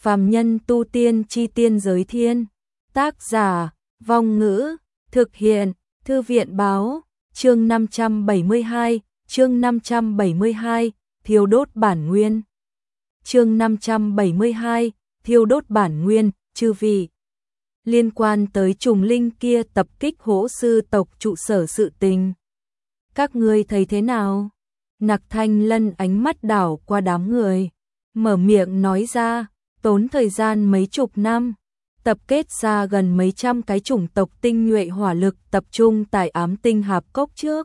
phàm nhân tu tiên chi tiên giới thiên. Tác giả, Vong Ngữ, thực hiện, Thư viện báo, chương 572, thiêu đốt bản nguyên. Chương 572, thiêu đốt bản nguyên, chư vị. Liên quan tới trùng linh kia tập kích hỗ sư tộc trụ sở sự tình. Các ngươi thấy thế nào? Nặc Thanh Lân ánh mắt đảo qua đám người, mở miệng nói ra, tốn thời gian mấy chục năm, tập kết ra gần mấy trăm cái chủng tộc tinh nhuệ hỏa lực tập trung tại Ám Tinh Hạp Cốc trước.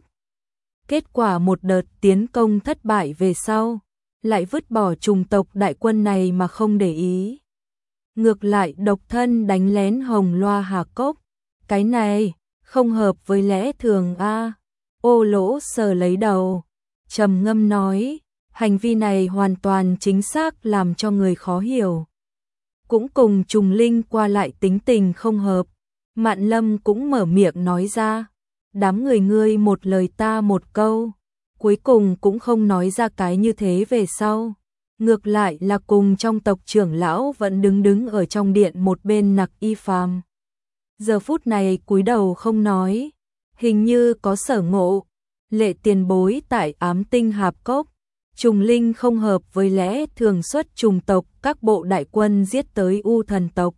Kết quả một đợt tiến công thất bại về sau, lại vứt bỏ chủng tộc đại quân này mà không để ý. Ngược lại độc thân đánh lén Hồng Loa Hà Cốc, cái này không hợp với lẽ thường a. Ô Lỗ sờ lấy đầu, trầm ngâm nói, hành vi này hoàn toàn chính xác làm cho người khó hiểu. Cũng cùng trùng linh qua lại tính tình không hợp. Mạn Lâm cũng mở miệng nói ra, đám người ngươi một lời ta một câu, cuối cùng cũng không nói ra cái như thế về sau. Ngược lại là cùng trong tộc trưởng lão vẫn đứng ở trong điện một bên Nặc Y Phàm. Giờ phút này cúi đầu không nói, hình như có sở ngộ. Lệ tiền bối tại Ám Tinh Hạp Cốc, trùng linh không hợp với lẽ thường xuất trùng tộc các bộ đại quân giết tới U Thần tộc.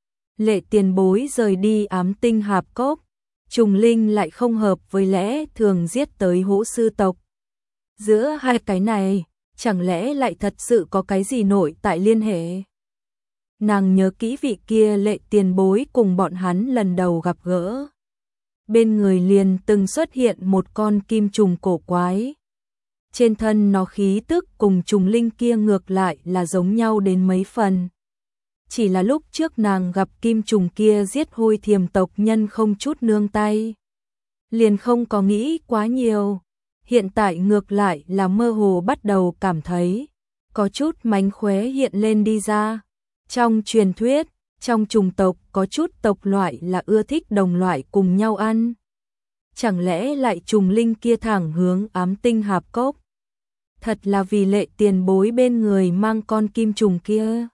Lệ tiền bối rời đi Ám Tinh Hạp Cốc, trùng linh lại không hợp với lẽ thường giết tới hỗ sư tộc. Giữa hai cái này, chẳng lẽ lại thật sự có cái gì nội tại liên hệ? Nàng nhớ kỹ vị kia lệ tiền bối cùng bọn hắn lần đầu gặp gỡ. Bên người liền từng xuất hiện một con kim trùng cổ quái. Trên thân nó khí tức cùng trùng linh kia ngược lại là giống nhau đến mấy phần. Chỉ là lúc trước nàng gặp kim trùng kia giết Hôi Thiềm tộc nhân không chút nương tay, liền không có nghĩ quá nhiều. Hiện tại ngược lại là mơ hồ bắt đầu cảm thấy có chút mánh khóe hiện lên đi ra. Trong truyền thuyết, trong trùng tộc có chút tộc loại là ưa thích đồng loại cùng nhau ăn. Chẳng lẽ lại trùng linh kia thẳng hướng Ám Tinh Hạp Cốc? Thật là vì lệ tiền bối bên người mang con kim trùng kia.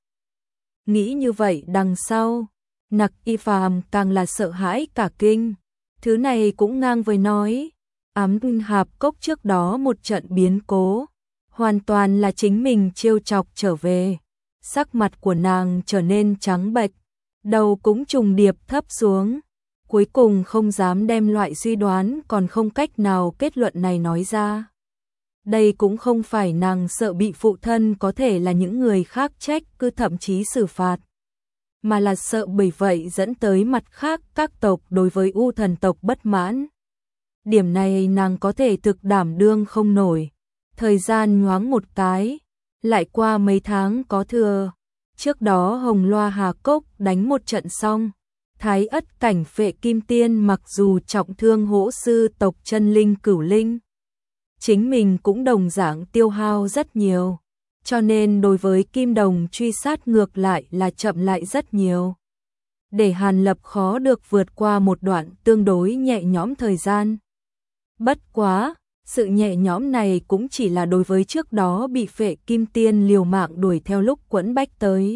Nghĩ như vậy đằng sau, Nặc Y Phàm càng là sợ hãi cả kinh. Thứ này cũng ngang với nói, Ám Tinh Hạp Cốc trước đó một trận biến cố, hoàn toàn là chính mình trêu chọc trở về. Sắc mặt của nàng trở nên trắng bệch, đầu cũng trùng điệp thấp xuống. Cuối cùng không dám đem loại suy đoán còn không cách nào kết luận này nói ra. Đây cũng không phải nàng sợ bị phụ thân có thể là những người khác trách cứ thậm chí xử phạt, mà là sợ bởi vậy dẫn tới mặt khác các tộc đối với U Thần tộc bất mãn. Điểm này nàng có thể thực đảm đương không nổi. Thời gian nhoáng một cái, lại qua mấy tháng có thừa. Trước đó Hồng Loa Hà Cốc đánh một trận xong, Thái Ất Cảnh Phệ Kim Tiên mặc dù trọng thương hỗ sư tộc chân linh cửu linh, chính mình cũng đồng dạng tiêu hao rất nhiều, cho nên đối với Kim Đồng truy sát ngược lại là chậm lại rất nhiều. Để Hàn Lập khó được vượt qua một đoạn tương đối nhẹ nhõm thời gian. Bất quá, sự nhẹ nhõm này cũng chỉ là đối với trước đó bị Phệ Kim Tiên liều mạng đuổi theo lúc quẫn bách tới.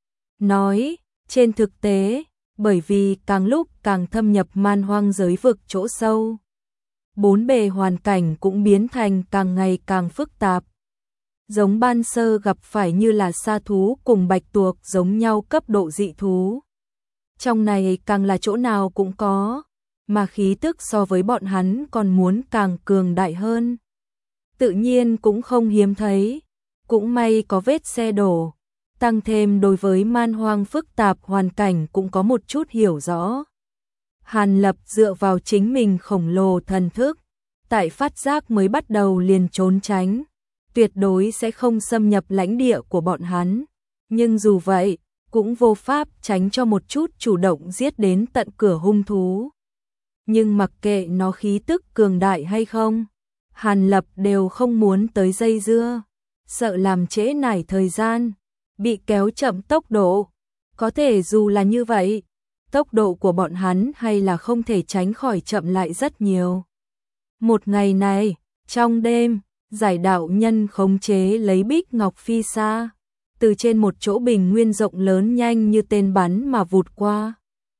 Nói, trên thực tế, bởi vì càng lúc càng thâm nhập man hoang giới vực chỗ sâu, bốn bề hoàn cảnh cũng biến thành càng ngày càng phức tạp. Giống ban sơ gặp phải như là sa thú cùng bạch tuộc giống nhau cấp độ dị thú. Trong này càng là chỗ nào cũng có, mà khí tức so với bọn hắn còn muốn càng cường đại hơn. Tự nhiên cũng không hiếm thấy, cũng may có vết xe đổ, tăng thêm đối với man hoang phức tạp hoàn cảnh cũng có một chút hiểu rõ. Hàn Lập dựa vào chính mình khổng lồ thần thức, tại phát giác mới bắt đầu liền trốn tránh, tuyệt đối sẽ không xâm nhập lãnh địa của bọn hắn. Nhưng dù vậy, cũng vô pháp tránh cho một chút chủ động giết đến tận cửa hung thú. Nhưng mặc kệ nó khí tức cường đại hay không, Hàn Lập đều không muốn tới dây dưa, sợ làm trễ nải thời gian, bị kéo chậm tốc độ. Có thể dù là như vậy, tốc độ của bọn hắn hay là không thể tránh khỏi chậm lại rất nhiều. Một ngày này, trong đêm, Giải đạo nhân khống chế lấy Bích Ngọc Phi Sa, từ trên một chỗ bình nguyên rộng lớn nhanh như tên bắn mà vụt qua.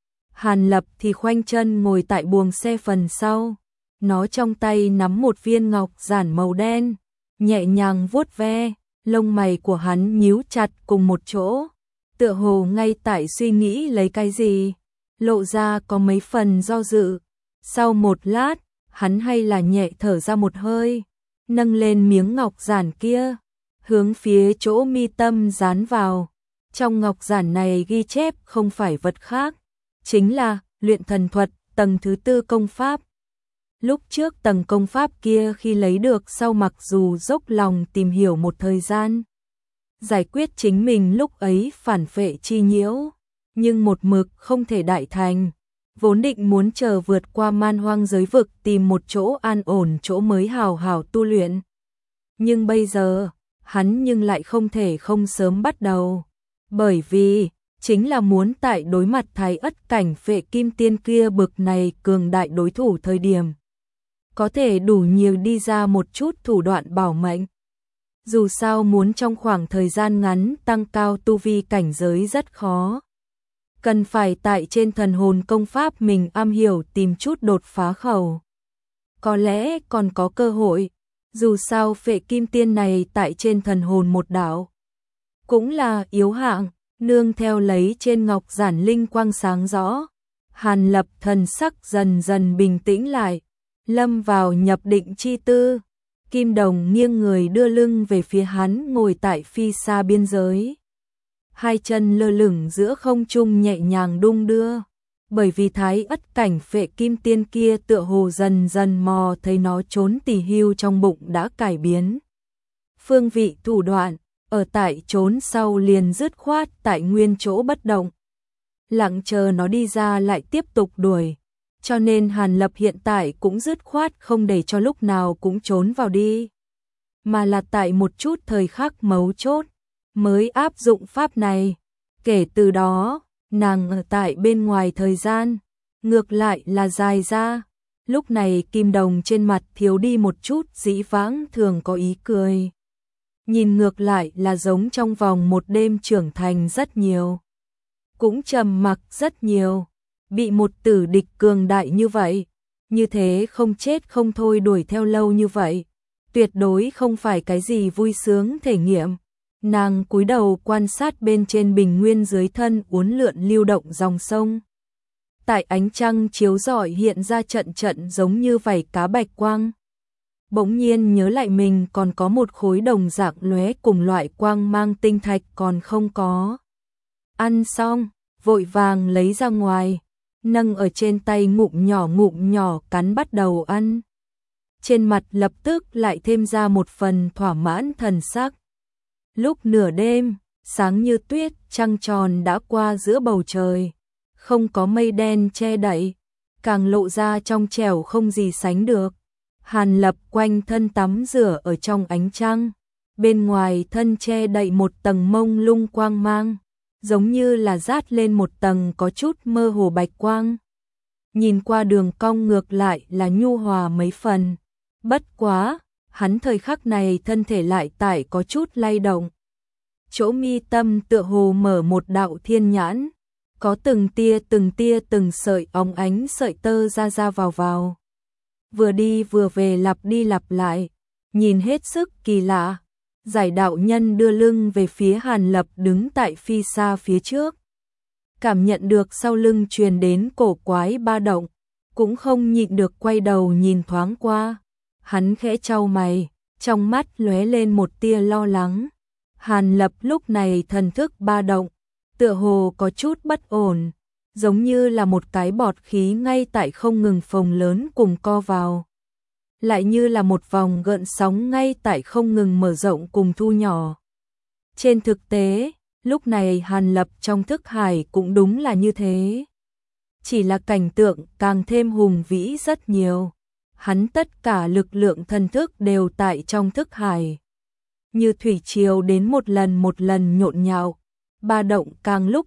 Hàn Lập thì khoanh chân ngồi tại buồng xe phần sau, nó trong tay nắm một viên ngọc giản màu đen, nhẹ nhàng vuốt ve, lông mày của hắn nhíu chặt cùng một chỗ, tựa hồ ngay tại suy nghĩ lấy cái gì, lộ ra có mấy phần do dự. Sau một lát, hắn hay là nhẹ thở ra một hơi, nâng lên miếng ngọc giản kia, hướng phía chỗ mi tâm dán vào. Trong ngọc giản này ghi chép không phải vật khác, chính là luyện thần thuật tầng thứ 4 công pháp. Lúc trước tầng công pháp kia khi lấy được sau mặc dù dốc lòng tìm hiểu một thời gian, giải quyết chính mình lúc ấy phản phệ chi nhiễu, nhưng một mực không thể đại thành, vốn định muốn chờ vượt qua man hoang giới vực tìm một chỗ an ổn chỗ mới hào hào tu luyện. Nhưng bây giờ, hắn nhưng lại không thể không sớm bắt đầu, bởi vì chính là muốn tại đối mặt Thái Ất cảnh Phệ Kim Tiên kia bực này cường đại đối thủ thời điểm, có thể đủ nhiều đi ra một chút thủ đoạn bảo mệnh. Dù sao muốn trong khoảng thời gian ngắn tăng cao tu vi cảnh giới rất khó. Cần phải tại trên thần hồn công pháp mình am hiểu tìm chút đột phá khẩu. Có lẽ còn có cơ hội, dù sao Phệ Kim Tiên này tại trên thần hồn một đạo cũng là yếu hạng, nương theo lấy trên ngọc giản linh quang sáng rõ. Hàn Lập thần sắc dần dần bình tĩnh lại, lâm vào nhập định chi tư. Kim Đồng nghiêng người đưa lưng về phía hắn ngồi tại phi xa biên giới. Hai chân lơ lửng giữa không trung nhẹ nhàng đung đưa, bởi vì Thái Ất cảnh Phệ Kim Tiên kia tựa hồ dần dần mò thấy nó trốn tỉ hưu trong bụng đã cải biến. Phương vị thủ đoạn, ở tại trốn sau liền dứt khoát tại nguyên chỗ bất động. Lặng chờ nó đi ra lại tiếp tục đuổi. Cho nên Hàn Lập hiện tại cũng dứt khoát không để cho lúc nào cũng trốn vào đi, mà là tại một chút thời khắc mấu chốt mới áp dụng pháp này. Kể từ đó, nàng ở tại bên ngoài thời gian ngược lại là dài ra. Lúc này Kim Đồng trên mặt thiếu đi một chút dĩ vãng thường có ý cười, nhìn ngược lại là giống trong vòng một đêm trưởng thành rất nhiều, cũng trầm mặc rất nhiều. Bị một tử địch cường đại như vậy, như thế không chết không thôi đuổi theo lâu như vậy, tuyệt đối không phải cái gì vui sướng thể nghiệm. Nàng cúi đầu quan sát bên trên bình nguyên dưới thân uốn lượn lưu động dòng sông. Tại ánh trăng chiếu rọi hiện ra trận trận giống như vảy cá bạch quang. Bỗng nhiên nhớ lại mình còn có một khối đồng dạng lóe cùng loại quang mang tinh thạch còn không có ăn xong, vội vàng lấy ra ngoài, nâng ở trên tay ngụm nhỏ cắn bắt đầu ăn. Trên mặt lập tức lại thêm ra một phần thỏa mãn thần sắc. Lúc nửa đêm, sáng như tuyết, trăng tròn đã qua giữa bầu trời, không có mây đen che đậy, càng lộ ra trong trẻo không gì sánh được. Hàn Lập quanh thân tắm rửa ở trong ánh trăng, bên ngoài thân che đậy một tầng mông lung quang mang, giống như là dát lên một tầng có chút mơ hồ bạch quang. Nhìn qua đường cong ngược lại là nhu hòa mấy phần. Bất quá, hắn thời khắc này thân thể lại tại có chút lay động. Chỗ mi tâm tựa hồ mở một đạo thiên nhãn, có từng tia từng sợi óng ánh sợi tơ ra vào. Vừa đi vừa về lặp đi lặp lại, nhìn hết sức kỳ lạ. Giải đạo nhân đưa lưng về phía Hàn Lập đứng tại phi xa phía trước. Cảm nhận được sau lưng truyền đến cổ quái ba động, cũng không nhịn được quay đầu nhìn thoáng qua. Hắn khẽ chau mày, trong mắt lóe lên một tia lo lắng. Hàn Lập lúc này thần thức ba động, tựa hồ có chút bất ổn, giống như là một cái bọt khí ngay tại không ngừng phồng lớn cùng co vào. Lại như là một vòng gợn sóng ngay tại không ngừng mở rộng cùng thu nhỏ. Trên thực tế, lúc này Hàn Lập trong thức hải cũng đúng là như thế. Chỉ là cảnh tượng càng thêm hùng vĩ rất nhiều. Hắn tất cả lực lượng thần thức đều tại trong thức hải. Như thủy triều đến một lần nhộn nhạo. Ba động càng lúc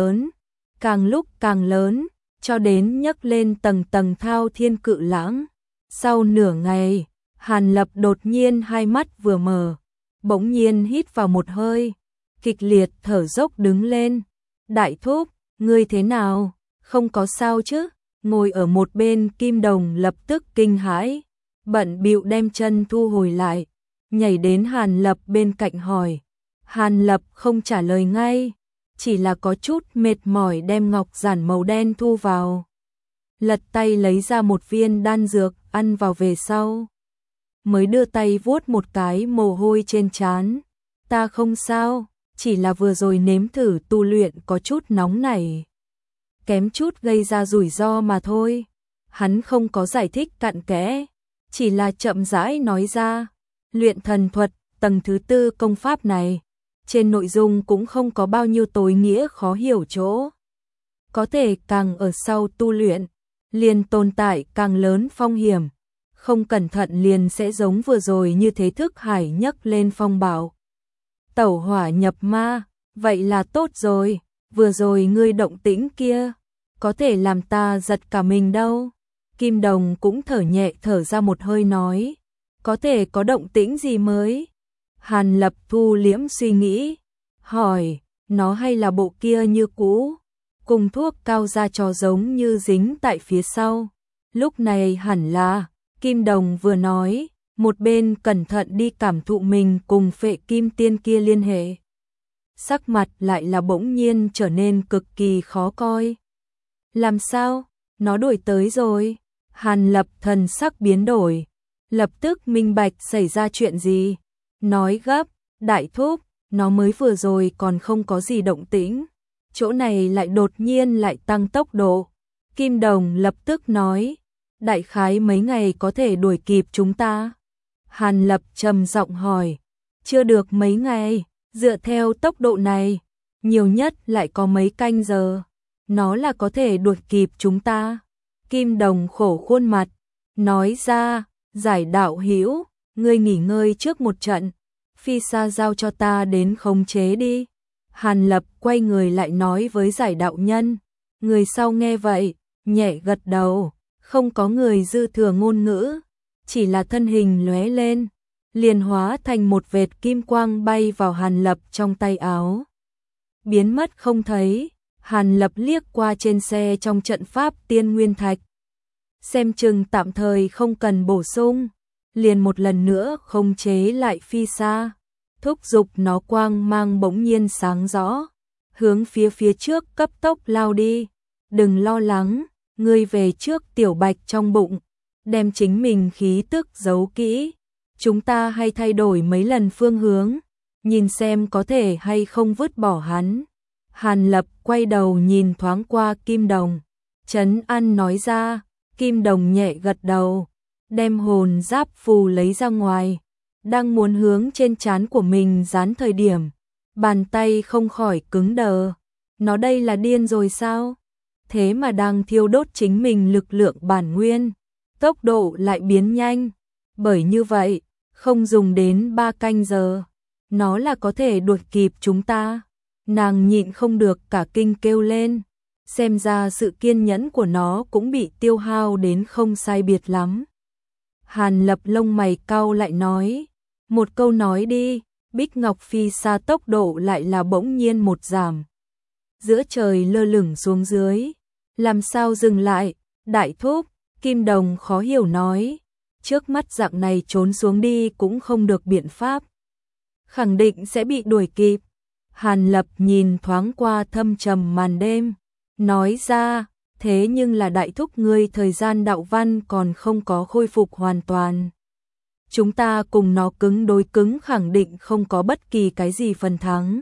càng lớn, cho đến nhấc lên tầng tầng thao thiên cự lãng. Sau nửa ngày, Hàn Lập đột nhiên hai mắt vừa mở, bỗng nhiên hít vào một hơi, kịch liệt thở dốc đứng lên. Đại thúc, ngươi thế nào? Không có sao chứ? Ngồi ở một bên Kim Đồng lập tức kinh hãi, bận bịu đem chân thu hồi lại, nhảy đến Hàn Lập bên cạnh hỏi. Hàn Lập không trả lời ngay, chỉ là có chút mệt mỏi đem ngọc giản màu đen thu vào. Lật tay lấy ra một viên đan dược, ăn vào về sau. Mới đưa tay vuốt một cái mồ hôi trên trán. Ta không sao, chỉ là vừa rồi nếm thử tu luyện có chút nóng nảy. Kém chút gây ra rủi ro mà thôi. Hắn không có giải thích cặn kẽ, chỉ là chậm rãi nói ra. Luyện thần thuật, tầng thứ 4 công pháp này. Trên nội dung cũng không có bao nhiêu tối nghĩa khó hiểu chỗ. Có thể càng ở sau tu luyện, liền tồn tại càng lớn phong hiểm. Không cẩn thận liền sẽ giống vừa rồi như thế thức hải nhấc lên phong bạo. Tẩu hỏa nhập ma, vậy là tốt rồi, vừa rồi ngươi động tĩnh kia, có thể làm ta giật cả mình đâu. Kim Đồng cũng thở nhẹ thở ra một hơi nói, có thể có động tĩnh gì mới? Hàn Lập thu liễm suy nghĩ, hỏi, nó hay là bộ kia như cũ, cùng thuốc cao ra trò giống như dính tại phía sau. Lúc này hẳn là, Kim Đồng vừa nói, một bên cẩn thận đi cảm thụ mình cùng Phệ Kim Tiên kia liên hệ. Sắc mặt lại là bỗng nhiên trở nên cực kỳ khó coi. Làm sao? Nó đuổi tới rồi. Hàn Lập thần sắc biến đổi, lập tức minh bạch xảy ra chuyện gì. Nói gấp, đại thúc, nó mới vừa rồi còn không có gì động tĩnh. Chỗ này lại đột nhiên lại tăng tốc độ. Kim Đồng lập tức nói, đại khái mấy ngày có thể đuổi kịp chúng ta. Hàn Lập trầm giọng hỏi, chưa được mấy ngày, dựa theo tốc độ này, nhiều nhất lại có mấy canh giờ. Nó là có thể đuổi kịp chúng ta. Kim Đồng khổ khuôn mặt, nói ra, Giải đạo hữu, ngươi nghỉ ngơi trước một trận, phi sa giao cho ta đến khống chế đi. Hàn Lập quay người lại nói với Giải đạo nhân, người sau nghe vậy, nhẹ gật đầu, không có người dư thừa ngôn ngữ, chỉ là thân hình lóe lên, liền hóa thành một vệt kim quang bay vào Hàn Lập trong tay áo. Biến mất không thấy. Hàn Lập liếc qua trên xe trong trận pháp Tiên Nguyên Thạch, xem chừng tạm thời không cần bổ sung, liền một lần nữa khống chế lại phi sa, thúc giục nó quang mang bỗng nhiên sáng rõ, hướng phía trước cấp tốc lao đi. Đừng lo lắng, ngươi về trước tiểu bạch trong bụng, đem chính mình khí tức giấu kỹ, chúng ta hay thay đổi mấy lần phương hướng, nhìn xem có thể hay không vứt bỏ hắn. Hàn Lập quay đầu nhìn thoáng qua Kim Đồng, trấn an nói ra. Kim Đồng nhẹ gật đầu, đem hồn giáp phù lấy ra ngoài, đang muốn hướng trên trán của mình dán thời điểm, bàn tay không khỏi cứng đờ. Nó đây là điên rồi sao? Thế mà đang thiêu đốt chính mình lực lượng bản nguyên, tốc độ lại biến nhanh, bởi như vậy, không dùng đến 3 canh giờ, nó là có thể đuổi kịp chúng ta. Nàng nhịn không được cả kinh kêu lên, xem ra sự kiên nhẫn của nó cũng bị tiêu hao đến không sai biệt lắm. Hàn Lập lông mày cau lại nói, một câu nói đi. Bích Ngọc phi sa tốc độ lại là bỗng nhiên một giảm, giữa trời lơ lửng xuống dưới. Làm sao dừng lại? Đại thúc, Kim Đồng khó hiểu nói, trước mắt dạng này trốn xuống đi cũng không được biện pháp, khẳng định sẽ bị đuổi kịp. Hàn Lập nhìn thoáng qua thâm trầm màn đêm, nói ra, thế nhưng là đại thúc ngươi thời gian đạo văn còn không có khôi phục hoàn toàn. Chúng ta cùng nó cứng đối cứng khẳng định không có bất kỳ cái gì phần thắng.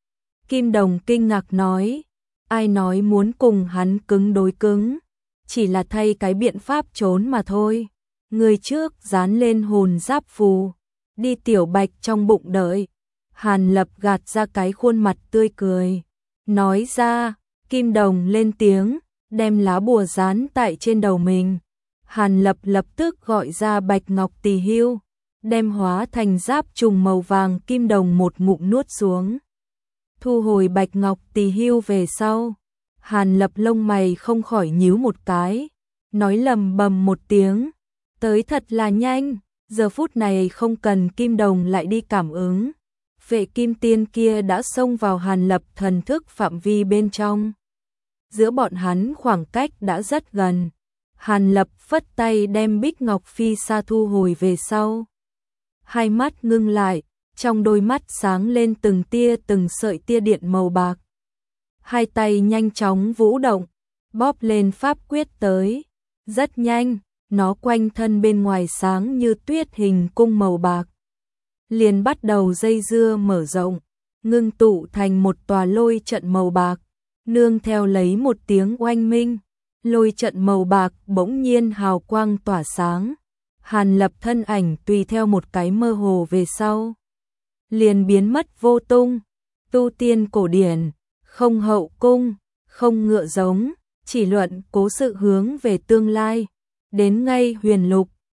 Kim Đồng kinh ngạc nói, ai nói muốn cùng hắn cứng đối cứng, chỉ là thay cái biện pháp trốn mà thôi. Người trước dán lên hồn giáp phù, đi tiểu bạch trong bụng đợi. Hàn Lập gạt ra cái khuôn mặt tươi cười, nói ra. Kim Đồng lên tiếng, đem lá bùa dán tại trên đầu mình. Hàn Lập lập tức gọi ra Bạch Ngọc Tỳ Hưu, đem hóa thành giáp trùng màu vàng. Kim Đồng một ngụm nuốt xuống, thu hồi Bạch Ngọc Tỳ Hưu về sau, Hàn Lập lông mày không khỏi nhíu một cái, nói lầm bầm một tiếng, tới thật là nhanh. Giờ phút này không cần Kim Đồng lại đi cảm ứng, vệ kim tiên kia đã xông vào Hàn Lập thần thức phạm vi bên trong. Giữa bọn hắn khoảng cách đã rất gần. Hàn Lập phất tay đem Bích Ngọc Phi sa thu hồi về sau. Hai mắt ngưng lại, trong đôi mắt sáng lên từng sợi tia điện màu bạc. Hai tay nhanh chóng vũ động, bóp lên pháp quyết tới. Rất nhanh, nó quanh thân bên ngoài sáng như tuyết hình cung màu bạc. Liền bắt đầu dây dưa mở rộng, ngưng tụ thành một tòa lôi trận màu bạc. Nương theo lấy một tiếng oanh minh, lôi trận màu bạc bỗng nhiên hào quang tỏa sáng. Hàn Lập thân ảnh tùy theo một cái mơ hồ về sau, liền biến mất vô tung. Tu tiên cổ điển, không hậu cung, không ngựa giống, chỉ luận cố sự hướng về tương lai. Đến ngay huyền lục,